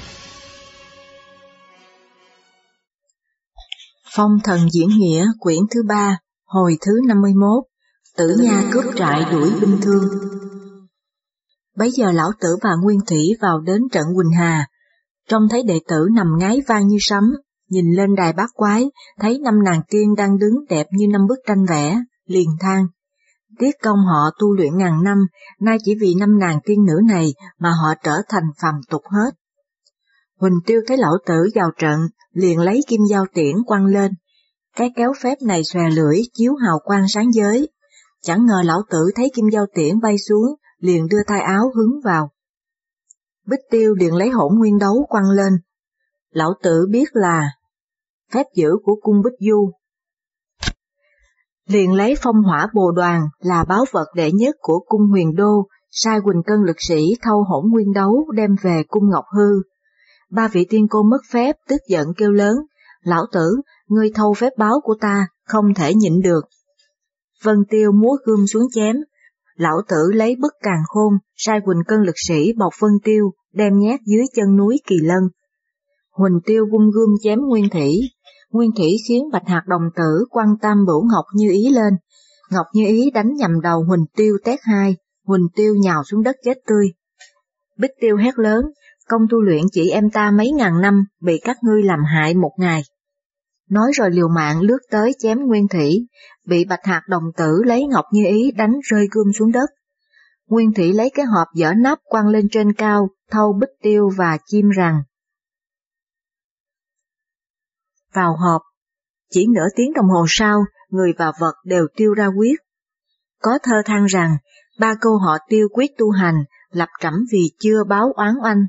Phong thần diễn nghĩa quyển thứ 3, hồi thứ 51, Tử Nha cướp trại đuổi binh Thương. Bấy giờ lão tử và Nguyên Thủy vào đến trận Quỳnh Hà, trông thấy đệ tử nằm ngáy vang như sấm, nhìn lên đài bát quái, thấy 5 nàng tiên đang đứng đẹp như 5 bức tranh vẽ, liền than. Tiếc công họ tu luyện ngàn năm, nay chỉ vì 5 nàng tiên nữ này mà họ trở thành phàm tục hết. Huỳnh Tiêu thấy lão tử vào trận, liền lấy kim dao tiễn quăng lên. Cái kéo phép này xòe lưỡi chiếu hào quang sáng giới. Chẳng ngờ lão tử thấy kim dao tiễn bay xuống, liền đưa tay áo hứng vào. Bích Tiêu liền lấy hỗn nguyên đấu quăng lên. Lão tử biết là phép giữ của cung Bích Du. Liền lấy phong hỏa bồ đoàn là báu vật đệ nhất của cung Huyền Đô, sai Quỳnh Cân lực sĩ thâu hỗn nguyên đấu đem về cung Ngọc Hư. 3 vị tiên cô mất phép, tức giận kêu lớn, lão tử, ngươi thâu phép báo của ta, không thể nhịn được. Vân Tiêu múa gươm xuống chém, lão tử lấy bức càn khôn, sai Quỳnh Cân lực sĩ bọc Vân Tiêu, đem nhét dưới chân núi Kỳ Lân. Huỳnh Tiêu vung gươm chém Nguyên Thủy khiến Bạch Hạc đồng tử quăng tam bửu Ngọc Như Ý lên, Ngọc Như Ý đánh nhầm đầu Huỳnh Tiêu tét 2, Huỳnh Tiêu nhào xuống đất chết tươi. Bích Tiêu hét lớn, công tu luyện chị em ta mấy ngàn năm, bị các ngươi làm hại một ngày. Nói rồi liều mạng lướt tới chém Nguyên Thủy, bị Bạch Hạc đồng tử lấy Ngọc Như Ý đánh rơi gươm xuống đất. Nguyên Thủy lấy cái hộp dở nắp quăng lên trên cao, thâu Bích Tiêu và chim rằng. Vào hộp, chỉ nửa tiếng đồng hồ sau, người và vật đều tiêu ra quyết. Có thơ than rằng, 3 câu họ tiêu quyết tu hành, lập trẫm vì chưa báo oán oanh.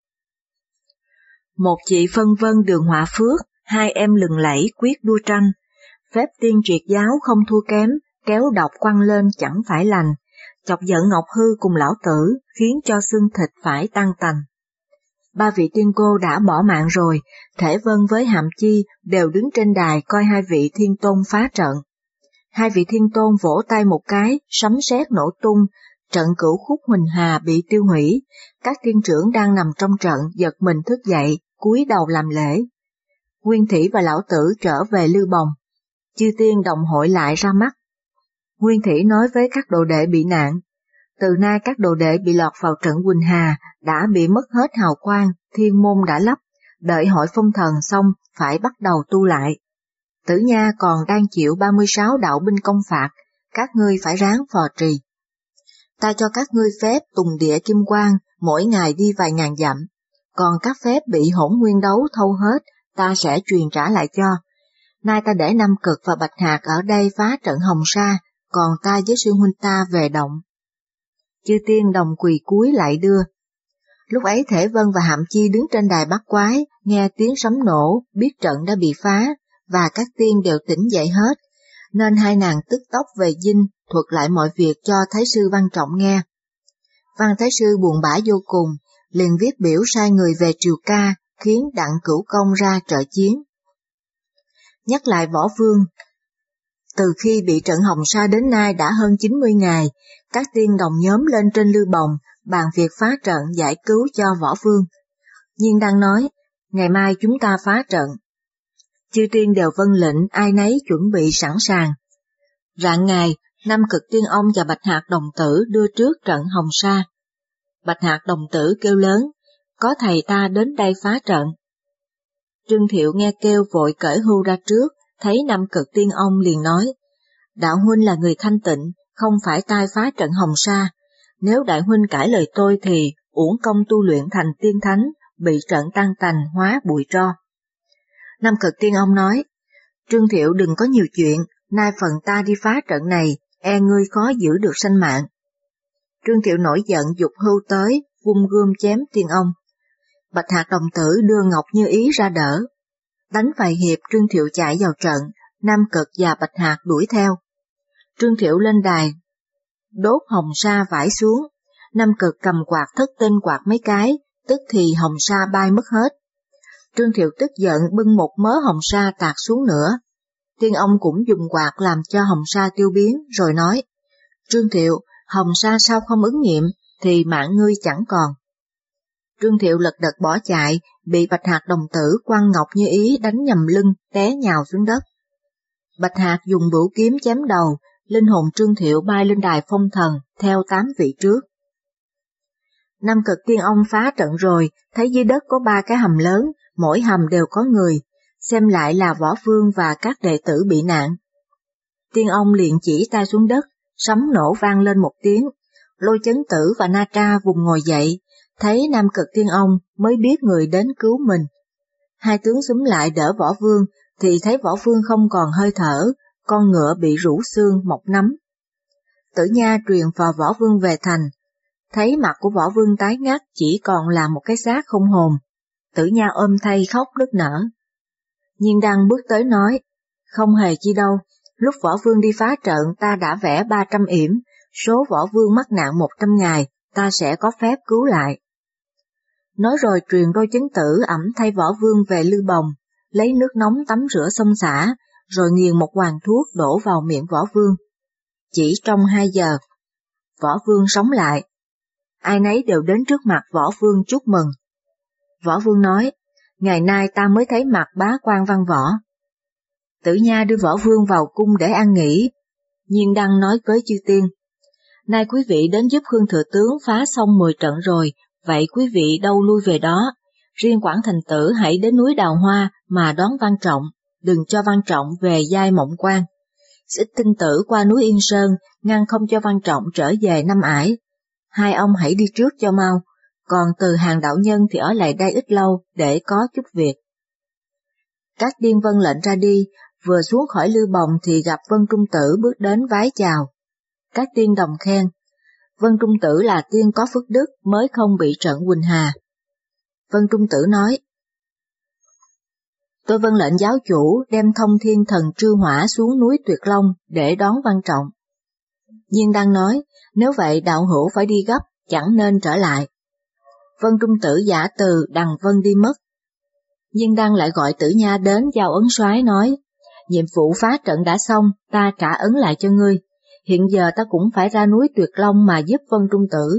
Một chị phân vân đường họa phước, 2 em lừng lẫy quyết đua tranh. Phép tiên triệt giáo không thua kém, kéo độc quăng lên chẳng phải lành. Chọc giận Ngọc Hư cùng lão tử, khiến cho xương thịt phải tan tành. 3 vị tiên cô đã bỏ mạng rồi, Thể Vân với Hàm Chi đều đứng trên đài coi 2 vị thiên tôn phá trận. 2 vị thiên tôn vỗ tay một cái, sấm sét nổ tung, trận Cửu Khúc Huỳnh Hà bị tiêu hủy, các tiên trưởng đang nằm trong trận giật mình thức dậy, cúi đầu làm lễ. Nguyên Thủy và lão tử trở về Lư Bồng, chư tiên đồng hội lại ra mắt. Nguyên Thủy nói với các đồ đệ bị nạn, từ nay các đồ đệ bị lọt vào trận Quỳnh Hà đã bị mất hết hào quang, thiên môn đã lấp, đợi hội phong thần xong phải bắt đầu tu lại. Tử Nha còn đang chịu 36 đạo binh công phạt, các ngươi phải ráng phò trì. Ta cho các ngươi phép tùng địa kim quang, mỗi ngày đi vài ngàn dặm, còn các phép bị hỗn nguyên đấu thâu hết, ta sẽ truyền trả lại cho. Nay ta để Nam Cực và Bạch Hạc ở đây phá trận Hồng Sa, còn ta với sư huynh ta về động. Chư tiên đồng quỳ cúi lại đưa. Lúc ấy Thể Vân và Hàm Chi đứng trên đài bát quái, nghe tiếng sấm nổ, biết trận đã bị phá, và các tiên đều tỉnh dậy hết, nên 2 nàng tức tốc về dinh, thuật lại mọi việc cho Thái sư Văn Trọng nghe. Văn Thái sư buồn bã vô cùng, liền viết biểu sai người về triều ca, khiến Đặng Cửu Công ra trợ chiến. Nhắc lại Võ Vương, từ khi bị trận Hồng Sa đến nay đã hơn 90 ngày, các tiên đồng nhóm lên trên Lư Bồng, bàn việc phá trận giải cứu cho Võ Vương. Nhiên đang nói, ngày mai chúng ta phá trận. Chư tiên đều vâng lệnh, ai nấy chuẩn bị sẵn sàng. Rạng ngày, Nam Cực Tiên Ông và Bạch Hạc đồng tử đưa trước trận Hồng Sa. Bạch Hạc đồng tử kêu lớn, có thầy ta đến đây phá trận. Trương Thiệu nghe kêu vội cởi hưu ra trước, thấy Nam Cực Tiên Ông liền nói, đạo huynh là người thanh tịnh, không phải tai phá trận Hồng Sa. Nếu đại huynh cãi lời tôi thì uổng công tu luyện thành tiên thánh, bị trận tan tành hóa bụi tro. Nam Cực Tiên Ông nói, Trương Thiệu đừng có nhiều chuyện, nay phần ta đi phá trận này, e ngươi khó giữ được sanh mạng. Trương Thiệu nổi giận giục hưu tới, vung gươm chém Tiên Ông. Bạch Hạc đồng tử đưa Ngọc Như Ý ra đỡ. Đánh vài hiệp Trương Thiệu chạy vào trận, Nam Cực và Bạch Hạc đuổi theo. Trương Thiệu lên đài, đốt hồng sa vải xuống, Nam Cực cầm quạt thất tinh quạt mấy cái, tức thì hồng sa bay mất hết. Trương Thiệu tức giận bưng một mớ hồng sa tạt xuống nữa. Tiên Ông cũng dùng quạt làm cho hồng sa tiêu biến, rồi nói, Trương Thiệu, hồng sa sao không ứng nghiệm, thì mạng ngươi chẳng còn. Trương Thiệu lật đật bỏ chạy, bị Bạch Hạc đồng tử quăng ngọc như ý đánh nhầm lưng, té nhào xuống đất. Bạch Hạc dùng bửu kiếm chém đầu, linh hồn Trương Thiệu bay lên đài phong thần, theo 8 vị trước. Nam Cực Tiên Ông phá trận rồi, thấy dưới đất có 3 cái hầm lớn, mỗi hầm đều có người, xem lại là Võ Vương và các đệ tử bị nạn. Tiên Ông liền chỉ tay xuống đất, sấm nổ vang lên một tiếng, Lôi Chấn Tử và Na Tra vùng ngồi dậy, thấy Nam Cực Tiên Ông mới biết người đến cứu mình. Hai tướng xúm lại đỡ Võ Vương, thì thấy Võ Vương không còn hơi thở, con ngựa bị rũ xương mọc nấm. Tử Nha truyền phò Võ Vương về thành, thấy mặt của Võ Vương tái ngắt chỉ còn là một cái xác không hồn. Tử Nha ôm thay khóc nức nở. Nhiên Đăng bước tới nói, không hề chi đâu, lúc Võ Vương đi phá trận ta đã vẽ 300 yểm, số Võ Vương mắc nạn 100 ngày, ta sẽ có phép cứu lại. Nói rồi truyền Lôi Chấn Tử ẵm thay Võ Vương về Lư Bồng, lấy nước nóng tắm rửa xông xả, rồi nghiền một hoàng thuốc đổ vào miệng Võ Vương. Chỉ trong 2 giờ, Võ Vương sống lại. Ai nấy đều đến trước mặt Võ Vương chúc mừng. Võ Vương nói, ngày nay ta mới thấy mặt bá quan văn võ. Tử Nha đưa Võ Vương vào cung để an nghỉ. Nhiên Đăng nói với chư tiên, nay quý vị đến giúp Khương Thừa Tướng phá xong 10 trận rồi, vậy quý vị đâu lui về đó, riêng Quảng Thành Tử hãy đến núi Đào Hoa mà đón Văn Trọng, đừng cho Văn Trọng về Giai Mộng Quan. Xích Tinh Tử qua núi Yên Sơn, ngăn không cho Văn Trọng trở về Năm Ải. Hai ông hãy đi trước cho mau, còn Từ Hàng đạo nhân thì ở lại đây ít lâu để có chút việc. Các tiên vâng lệnh ra đi, vừa xuống khỏi Lư Bồng thì gặp Vân Trung Tử bước đến vái chào. Các tiên đồng khen, Vân Trung Tử là tiên có phước đức mới không bị trận Quỳnh Hà. Vân Trung Tử nói, tôi vâng lệnh giáo chủ đem Thông Thiên Thần Trư Hỏa xuống núi Tuyệt Long để đón Văn Trọng. Nhiên Đăng nói, nếu vậy đạo hữu phải đi gấp, chẳng nên trở lại. Vân Trung Tử giả từ đằng Vân đi mất. Nhiên Đăng lại gọi Tử Nha đến giao ấn soái nói, nhiệm vụ phá trận đã xong, ta trả ấn lại cho ngươi. Hiện giờ ta cũng phải ra núi Tuyệt Long mà giúp Vân Trung Tử.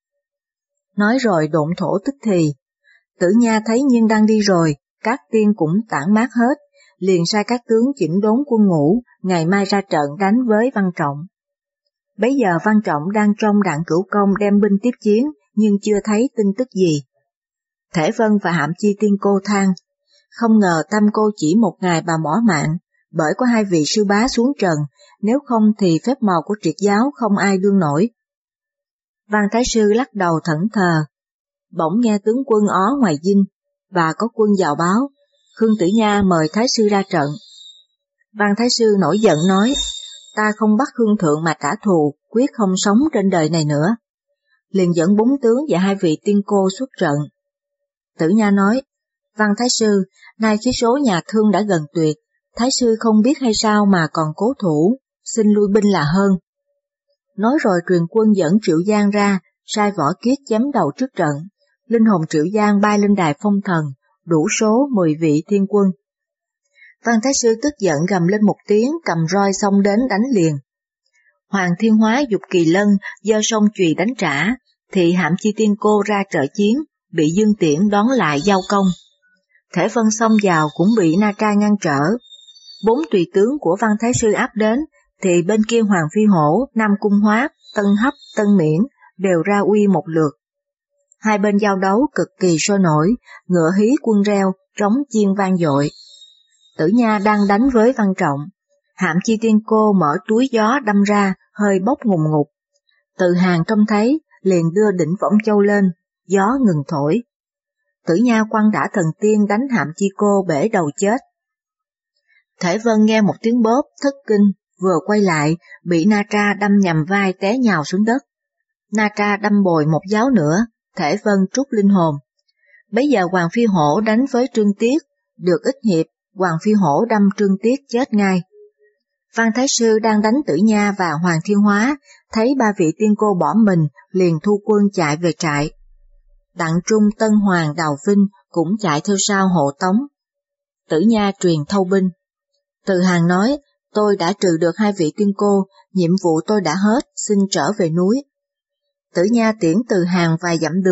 Nói rồi độn thổ tức thì. Tử Nha thấy Nhiên Đăng đi rồi, các tiên cũng tản mát hết, liền sai các tướng chỉnh đốn quân ngũ, ngày mai ra trận đánh với Văn Trọng. Bấy giờ Văn Trọng đang trong Đặng Cửu Công đem binh tiếp chiến, nhưng chưa thấy tin tức gì. Thể Vân và Hạm Chi tiên cô than, không ngờ Tam cô chỉ một ngày bà mỏ mạng, bởi có 2 vị sư bá xuống trần, nếu không thì phép màu của triệt giáo không ai đương nổi. Văn Thái Sư lắc đầu thẫn thờ, bỗng nghe tướng quân ó ngoài dinh, và có quân vào báo, Khương Tử Nha mời Thái Sư ra trận. Văn Thái Sư nổi giận nói, ta không bắt Khương Thượng mà trả thù, quyết không sống trên đời này nữa. Liền dẫn 4 tướng và 2 vị tiên cô xuất trận. Tử Nha nói, Văn Thái Sư, nay khí số nhà Thương đã gần tuyệt, Thái Sư không biết hay sao mà còn cố thủ, xin lui binh là hơn. Nói rồi truyền quân dẫn Triệu Giang ra, sai Võ Kiết chém đầu trước trận, linh hồn Triệu Giang bay lên đài phong thần, đủ số 10 vị thiên quân. Văn Thái Sư tức giận gầm lên một tiếng, cầm roi xông đến đánh liền. Hoàng Thiên Hóa dục Kỳ Lân giơ song chùy đánh trả, thì Hạm Chi tiên cô ra trợ chiến, bị Dương Tiễn đón lại giao công. Thể Vân xông vào cũng bị Na Tra ngăn trở. 4 tùy tướng của Văn Thái Sư áp đến, thì bên kia Hoàng Phi Hổ, Nam Cung Hoáp, Tân Hấp, Tân Miễn đều ra uy một lượt. Hai bên giao đấu cực kỳ sôi nổi, ngựa hí quân reo, trống chiên vang dội. Tử Nha đang đánh với Văn Trọng, Hạm Chi tiên cô mở túi gió đâm ra, hơi bốc ngùn ngụt. Từ Hàng trông thấy, liền đưa đỉnh Võng Châu lên, gió ngừng thổi. Tử Nha quăng đã thần tiên đánh Hạm Chi cô bể đầu chết. Thể Vân nghe một tiếng bóp, thất kinh, vừa quay lại, bị Na Tra đâm nhầm vai té nhào xuống đất. Na Tra đâm bồi một giáo nữa, Thể Vân trút linh hồn. Bấy giờ Hoàng Phi Hổ đánh với Trương Tiết, được ít hiệp, Hoàng Phi Hổ đâm Trương Tiết chết ngay. Văn Thái Sư đang đánh Tử Nha và Hoàng Thiên Hóa, thấy 3 vị tiên cô bỏ mình, liền thu quân chạy về trại. Đặng Trung, Tân Hoàng, Đào Vinh cũng chạy theo sau hộ tống. Tử Nha truyền thâu binh. Từ Hàng nói, tôi đã trừ được 2 vị tiên cô, nhiệm vụ tôi đã hết, xin trở về núi. Tử Nha tiễn Từ Hàng vài dặm đường,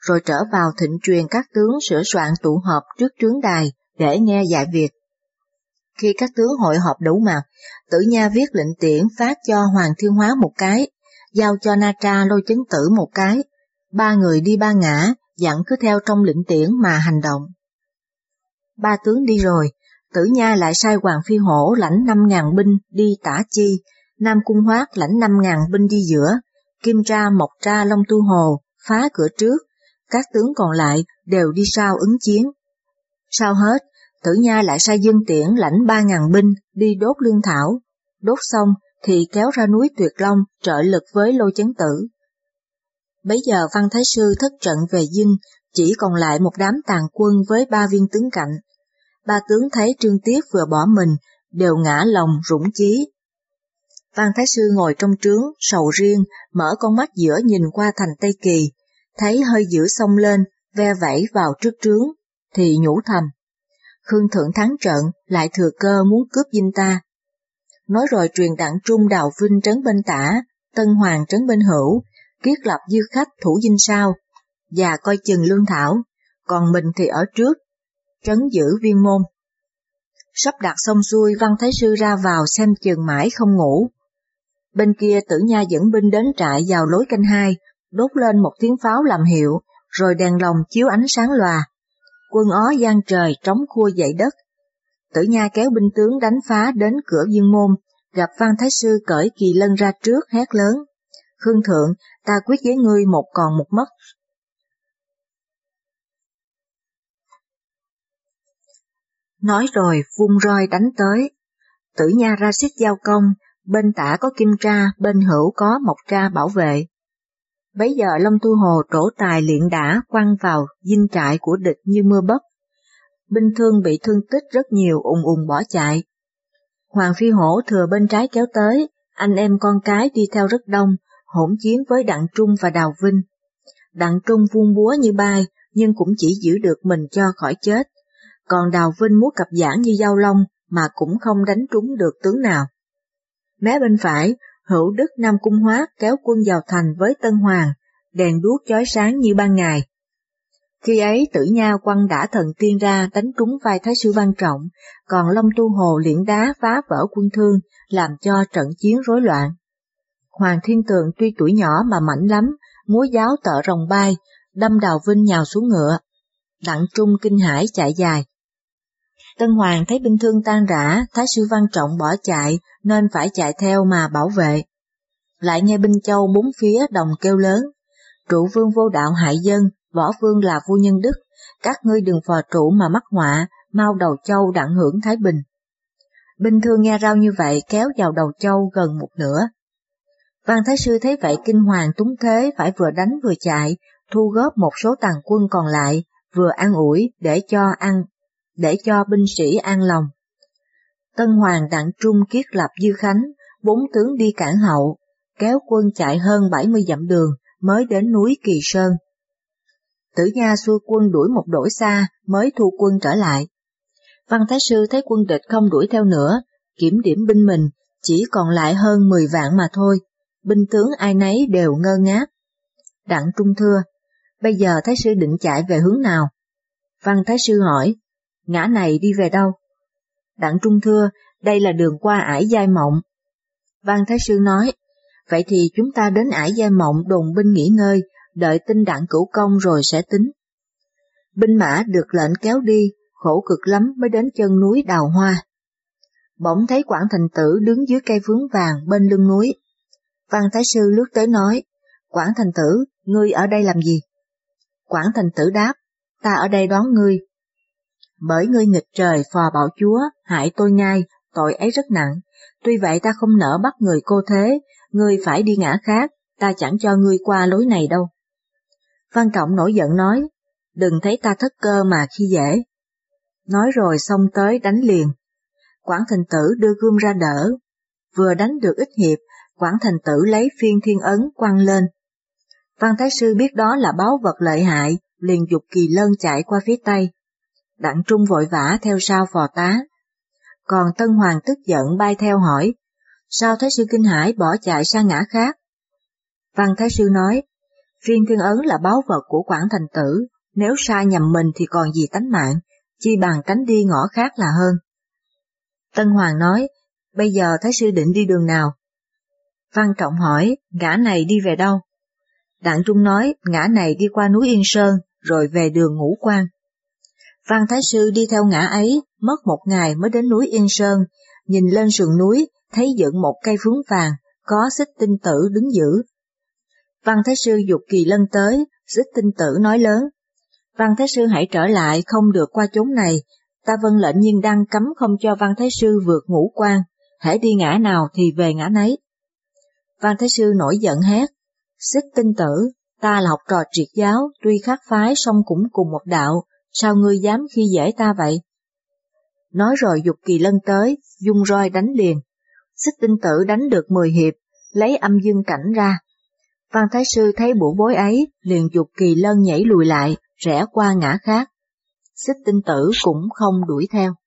rồi trở vào thịnh truyền các tướng sửa soạn tụ họp trước trướng đài để nghe dạy việc. Khi các tướng hội họp đủ mặt, Tử Nha viết lệnh tiễn phát cho Hoàng Thiên Hóa một cái, giao cho Na Tra Lôi Chấn Tử một cái, ba người đi ba ngã, dặn cứ theo trong lệnh tiễn mà hành động. Ba tướng đi rồi, Tử Nha lại sai Hoàng Phi Hổ lãnh 5.000 binh đi Tả Chi, Nam Cung Hoát lãnh 5.000 binh đi giữa, Kim Tra, Mộc Tra, Long Tu Hồ phá cửa trước, các tướng còn lại đều đi sau ứng chiến. Sau hết, Tử Nha lại sai Dương Tiễn lãnh 3.000 binh đi đốt lương thảo, đốt xong thì kéo ra núi Tuyệt Long trợ lực với Lôi Chấn Tử. Bấy giờ Văn Thái Sư thất trận về dinh, chỉ còn lại một đám tàn quân với 3 viên tướng cạnh. Ba tướng thấy Trương Tiết vừa bỏ mình, đều ngã lòng rủng chí. Văn Thái Sư ngồi trong trướng, sầu riêng, mở con mắt giữa nhìn qua thành Tây Kỳ, thấy hơi dữ xông lên, ve vẩy vào trước trướng, thì nhủ thầm. Khương Thượng thắng trận, lại thừa cơ muốn cướp dinh ta. Nói rồi truyền Đặng Trung Đào Vinh trấn bên tả, Tân Hoàng trấn bên hữu, Kiết Lập dư khách thủ dinh sau, và coi chừng lương thảo, còn mình thì ở trước, trấn giữ Viên Môn. Sắp đặt xong xuôi, Văn Thái Sư ra vào xem chừng mãi không ngủ. Bên kia Tử Nha dẫn binh đến trại vào lối canh 2, đốt lên một tiếng pháo làm hiệu, rồi đèn lồng chiếu ánh sáng lòa. Quân ó giang trời trống khua dậy đất. Tử Nha kéo binh tướng đánh phá đến cửa Viên Môn, gặp Văn Thái Sư cởi kỳ lân ra trước hét lớn. Khương Thượng, ta quyết với ngươi một còn một mất. Nói rồi vung roi đánh tới. Tử Nha ra sức giao công, bên tả có Kim Tra, bên hữu có Mộc Tra bảo vệ. Bấy giờ Long Tu Hồ trổ tài luyện đả quăng vào dinh trại của địch như mưa bất. Binh thương bị thương tích rất nhiều ùng bỏ chạy. Hoàng Phi Hổ thừa bên trái kéo tới, anh em con cái đi theo rất đông, hỗn chiến với Đặng Trung và Đào Vinh. Đặng Trung vung búa như bay, nhưng cũng chỉ giữ được mình cho khỏi chết. Còn Đào Vinh múa cặp giảng như dao long mà cũng không đánh trúng được tướng nào. Mé bên phải, Hữu Đức Nam Cung Hoát kéo quân vào thành với Tân Hoàng, đèn đuốc chói sáng như ban ngày. Khi ấy Tử Nha quăng đả thần tiên ra đánh trúng vai Thái Sư Văn Trọng, còn Long Tu Hồ liễn đá phá vỡ quân Thương, làm cho trận chiến rối loạn. Hoàng Thiên Tường tuy tuổi nhỏ mà mạnh lắm, múa giáo tợ rồng bay, đâm Đào Vinh nhào xuống ngựa. Đặng Trung kinh hãi chạy dài. Tân Hoàng thấy binh thương tan rã, Thái Sư Văn Trọng bỏ chạy nên phải chạy theo mà bảo vệ. Lại nghe binh châu bốn phía đồng kêu lớn, trụ vương vô đạo hại dân, võ vương là vua nhân đức, các ngươi đừng phò trụ mà mắc họa, mau đầu châu đặng hưởng thái bình. Binh thương nghe rao như vậy kéo vào đầu châu gần một nửa. Văn Thái Sư thấy vậy kinh hoàng túng thế, phải vừa đánh vừa chạy, thu góp một số tàn quân còn lại, vừa an ủi để cho binh sĩ an lòng. Tân Hoàng, Đặng Trung, Kiết Lập, Dư Khánh, 4 tướng đi cản hậu, kéo quân chạy hơn 70 dặm đường mới đến núi Kỳ Sơn. Tử Nha xua quân đuổi một đỗi xa mới thu quân trở lại. Văn Thái Sư thấy quân địch không đuổi theo nữa, kiểm điểm binh mình, chỉ còn lại hơn 10 vạn mà thôi, binh tướng ai nấy đều ngơ ngác. Đặng Trung thưa, bây giờ Thái Sư định chạy về hướng nào? Văn Thái Sư hỏi, ngã này đi về đâu? Đặng Trung thưa, đây là đường qua Ải Giai Mộng. Văn Thái Sư nói, vậy thì chúng ta đến Ải Giai Mộng đồn binh nghỉ ngơi, đợi tin Đặng Cửu Công rồi sẽ tính. Binh mã được lệnh kéo đi, khổ cực lắm mới đến chân núi Đào Hoa. Bỗng thấy Quảng Thành Tử đứng dưới cây vướng vàng bên lưng núi. Văn Thái Sư lướt tới nói, Quảng Thành Tử, ngươi ở đây làm gì? Quảng Thành Tử đáp, ta ở đây đón ngươi. Bởi ngươi nghịch trời phò bạo chúa, hại tôi ngay, tội ấy rất nặng, tuy vậy ta không nỡ bắt người cô thế, ngươi phải đi ngã khác, ta chẳng cho ngươi qua lối này đâu. Văn Trọng nổi giận nói, đừng thấy ta thất cơ mà khi dễ. Nói rồi xông tới đánh liền. Quảng Thành Tử đưa gươm ra đỡ, vừa đánh được ít hiệp, Quảng Thành Tử lấy Phiên Thiên Ấn quăng lên. Văn Thái Sư biết đó là báu vật lợi hại, liền giục kỳ lân chạy qua phía tây. Đặng Trung vội vã theo sau phò tá. Còn Tân Hoàng tức giận bay theo hỏi, sao Thái Sư kinh hãi bỏ chạy sang ngã khác? Văn Thái Sư nói, Viên thiên ấn là báu vật của Quảng Thành Tử, nếu sai nhầm mình thì còn gì tánh mạng, chi bằng tránh đi ngõ khác là hơn. Tân Hoàng nói, bây giờ Thái sư định đi đường nào? Văn Trọng hỏi, ngã này đi về đâu? Đặng Trung nói, ngã này đi qua núi Yên Sơn, rồi về đường Ngũ Quan. Văn Thái sư đi theo ngã ấy, mất 1 ngày mới đến núi Yên Sơn, nhìn lên sườn núi, thấy dựng một cây phướng vàng, có Xích Tinh Tử đứng giữ. Văn Thái sư giục Kỳ Lân tới, Xích Tinh Tử nói lớn, Văn Thái sư hãy trở lại, không được qua chốn này, ta vâng lệnh Nhiên Đăng cấm không cho Văn Thái sư vượt Ngũ Quan, hễ đi ngã nào thì về ngã nấy. Văn Thái sư nổi giận hét, Xích Tinh Tử, ta là học trò triệt giáo, tuy khác phái song cũng cùng một đạo, sao ngươi dám khi dễ ta vậy? Nói rồi giục Kỳ Lân tới, dung roi đánh liền. Xích Tinh Tử đánh được 10 hiệp, lấy âm dương cảnh ra. Văn Thái sư thấy bộ bối ấy, liền giục Kỳ Lân nhảy lùi lại, rẽ qua ngã khác. Xích Tinh Tử cũng không đuổi theo.